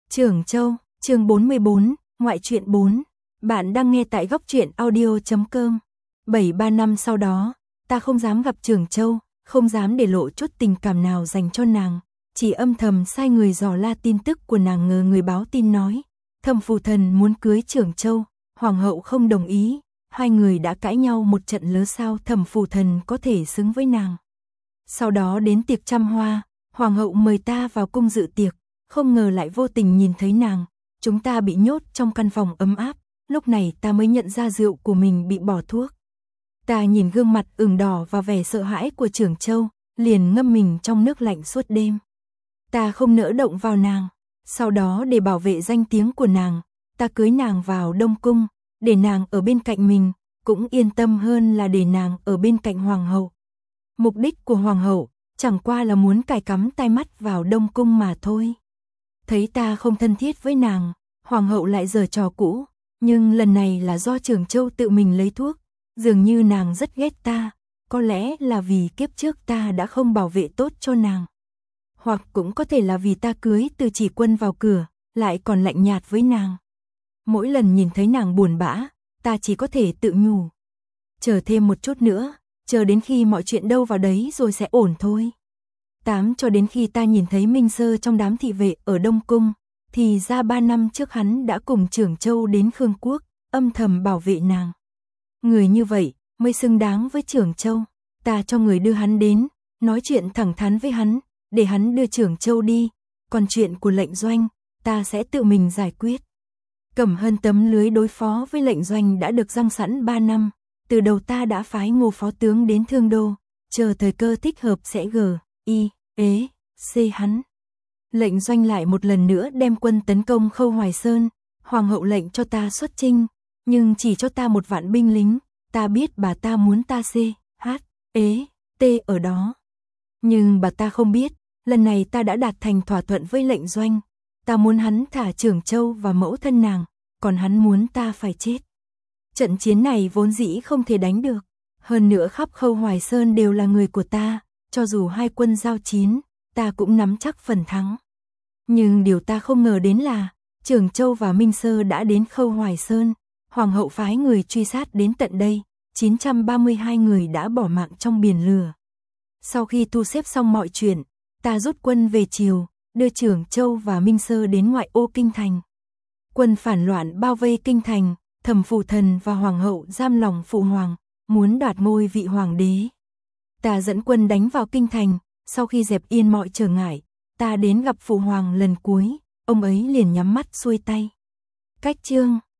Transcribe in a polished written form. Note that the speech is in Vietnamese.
Trưởng Châu, chương 44, ngoại truyện 4. Bạn đang nghe tại góc truyện audio.com. 7-3 năm sau đó, ta không dám gặp Trưởng Châu, không dám để lộ chút tình cảm nào dành cho nàng, chỉ âm thầm sai người dò la tin tức của nàng. Ngờ người báo tin nói, Thẩm Phù Thần muốn cưới Trưởng Châu, hoàng hậu không đồng ý, hai người đã cãi nhau một trận lớn. Sao Thẩm Phù Thần có thể xứng với nàng? Sau đó đến tiệc trăm hoa, hoàng hậu mời ta vào cung dự tiệc, không ngờ lại vô tình nhìn thấy nàng. Chúng ta bị nhốt trong căn phòng ấm áp, lúc này ta mới nhận ra rượu của mình bị bỏ thuốc. Ta nhìn gương mặt ửng đỏ và vẻ sợ hãi của Trưởng Châu, liền ngâm mình trong nước lạnh suốt đêm. Ta không nỡ động vào nàng, sau đó để bảo vệ danh tiếng của nàng, ta cưới nàng vào Đông Cung, để nàng ở bên cạnh mình, cũng yên tâm hơn là để nàng ở bên cạnh hoàng hậu. Mục đích của hoàng hậu chẳng qua là muốn cài cắm tai mắt vào Đông Cung mà thôi. Thấy ta không thân thiết với nàng, hoàng hậu lại giở trò cũ, nhưng lần này là do Trưởng Châu tự mình lấy thuốc, dường như nàng rất ghét ta, có lẽ là vì kiếp trước ta đã không bảo vệ tốt cho nàng. Hoặc cũng có thể là vì ta cưới Từ Chỉ Quân vào cửa, lại còn lạnh nhạt với nàng. Mỗi lần nhìn thấy nàng buồn bã, ta chỉ có thể tự nhủ, chờ thêm một chút nữa, chờ đến khi mọi chuyện đâu vào đấy rồi sẽ ổn thôi. Cho đến khi ta nhìn thấy Minh Sơ trong đám thị vệ ở Đông Cung, thì ra 3 năm trước hắn đã cùng Trưởng Châu đến Khương Quốc, âm thầm bảo vệ nàng. Người như vậy mới xứng đáng với Trưởng Châu. Ta cho người đưa hắn đến, nói chuyện thẳng thắn với hắn, để hắn đưa Trưởng Châu đi, còn chuyện của Lệnh Doanh, ta sẽ tự mình giải quyết. Cẩm Hân tấm lưới đối phó với Lệnh Doanh đã được răng sẵn 3 năm, từ đầu ta đã phái Ngô phó tướng đến Thương Đô, chờ thời cơ thích hợp sẽ C hắn. Lệnh Doanh lại một lần nữa đem quân tấn công Khâu Hoài Sơn, hoàng hậu lệnh cho ta xuất chinh, nhưng chỉ cho ta 1 vạn binh lính, ta biết bà ta muốn ta T ở đó. Nhưng bà ta không biết, lần này ta đã đạt thành thỏa thuận với Lệnh Doanh, ta muốn hắn thả Trưởng Châu và mẫu thân nàng, còn hắn muốn ta phải chết. Trận chiến này vốn dĩ không thể đánh được, hơn nữa khắp Khâu Hoài Sơn đều là người của ta, cho dù hai quân giao chiến, ta cũng nắm chắc phần thắng. Nhưng điều ta không ngờ đến là, Trưởng Châu và Minh Sơ đã đến Khâu Hoài Sơn, hoàng hậu phái người truy sát đến tận đây, 932 người đã bỏ mạng trong biển lửa. Sau khi thu xếp xong mọi chuyện, ta rút quân về triều, đưa Trưởng Châu và Minh Sơ đến ngoại ô kinh thành. Quân phản loạn bao vây kinh thành, Thẩm Phù Thần và hoàng hậu giam lòng phụ hoàng, muốn đoạt ngôi vị hoàng đế. Ta dẫn quân đánh vào kinh thành, sau khi dẹp yên mọi trở ngại, ta đến gặp phụ hoàng lần cuối, ông ấy liền nhắm mắt xuôi tay. Cách chương